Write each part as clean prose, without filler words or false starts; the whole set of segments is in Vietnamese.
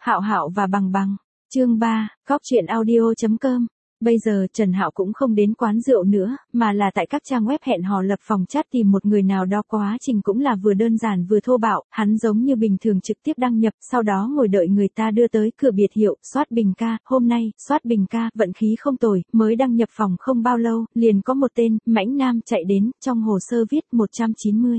Hạo Hạo và Bằng Bằng. Chương 3, Cóc-truyện-audio.com. Bây giờ Trần Hạo cũng không đến quán rượu nữa, mà là tại các trang web hẹn hò lập phòng chat tìm một người nào đó, quá trình cũng là vừa đơn giản vừa thô bạo, hắn giống như bình thường trực tiếp đăng nhập, sau đó ngồi đợi người ta đưa tới cửa biệt hiệu, soát bình ca, hôm nay, soát bình ca, vận khí không tồi, mới đăng nhập phòng không bao lâu, liền có một tên, mãnh nam chạy đến, trong hồ sơ viết 190,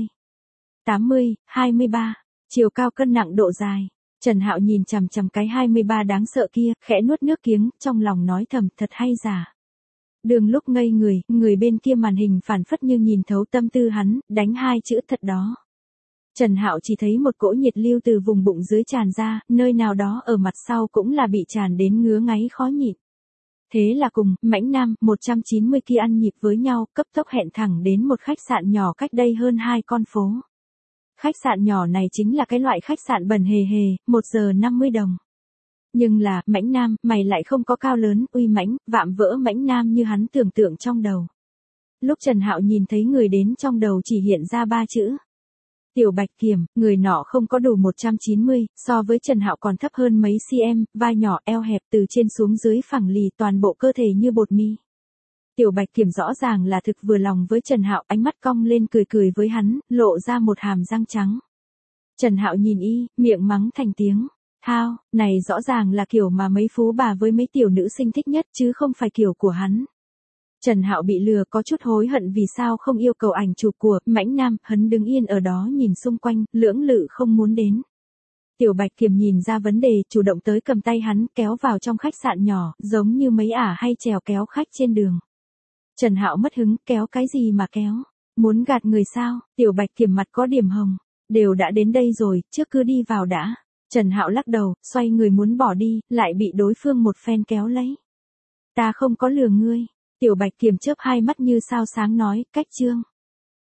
80, 23, chiều cao cân nặng độ dài. Trần Hạo nhìn chằm chằm cái 23 đáng sợ kia, khẽ nuốt nước kiếng, trong lòng nói thầm, thật hay giả. Đường lúc ngây người bên kia màn hình phản phất như nhìn thấu tâm tư hắn, đánh hai chữ thật đó. Trần Hạo chỉ thấy một cỗ nhiệt lưu từ vùng bụng dưới tràn ra, nơi nào đó ở mặt sau cũng là bị tràn đến ngứa ngáy khó nhịn. Thế là cùng, mãnh nam, 190 kia ăn nhịp với nhau, cấp tốc hẹn thẳng đến một khách sạn nhỏ cách đây hơn 2 con phố. Khách sạn nhỏ này chính là cái loại khách sạn bẩn hề hề, 1 giờ 50 đồng. Nhưng là, mãnh nam, mày lại không có cao lớn, uy mãnh, vạm vỡ mãnh nam như hắn tưởng tượng trong đầu. Lúc Trần Hạo nhìn thấy người đến, trong đầu chỉ hiện ra 3 chữ. Tiểu Bạch Kiểm. Người nọ không có đủ 190, so với Trần Hạo còn thấp hơn mấy cm, vai nhỏ, eo hẹp, từ trên xuống dưới phẳng lì, toàn bộ cơ thể như bột mì. Tiểu Bạch Kiểm rõ ràng là thực vừa lòng với Trần Hạo, ánh mắt cong lên cười với hắn, lộ ra một hàm răng trắng. Trần Hạo nhìn miệng mắng thành tiếng. Thao, này rõ ràng là kiểu mà mấy phú bà với mấy tiểu nữ sinh thích nhất chứ không phải kiểu của hắn. Trần Hạo bị lừa, có chút hối hận vì sao không yêu cầu ảnh chụp của mãnh nam, hắn đứng yên ở đó nhìn xung quanh, lưỡng lự không muốn đến. Tiểu Bạch Kiểm nhìn ra vấn đề, chủ động tới cầm tay hắn, kéo vào trong khách sạn nhỏ, giống như mấy ả hay chèo kéo khách trên đường. Trần Hạo mất hứng, kéo cái gì mà kéo? Muốn gạt người sao? Tiểu Bạch Kiểm mặt có điểm hồng. Đều đã đến đây rồi, trước cứ đi vào đã. Trần Hạo lắc đầu, xoay người muốn bỏ đi, lại bị đối phương một phen kéo lấy. Ta không có lừa ngươi. Tiểu Bạch Kiểm chớp hai mắt như sao sáng nói, cách chương.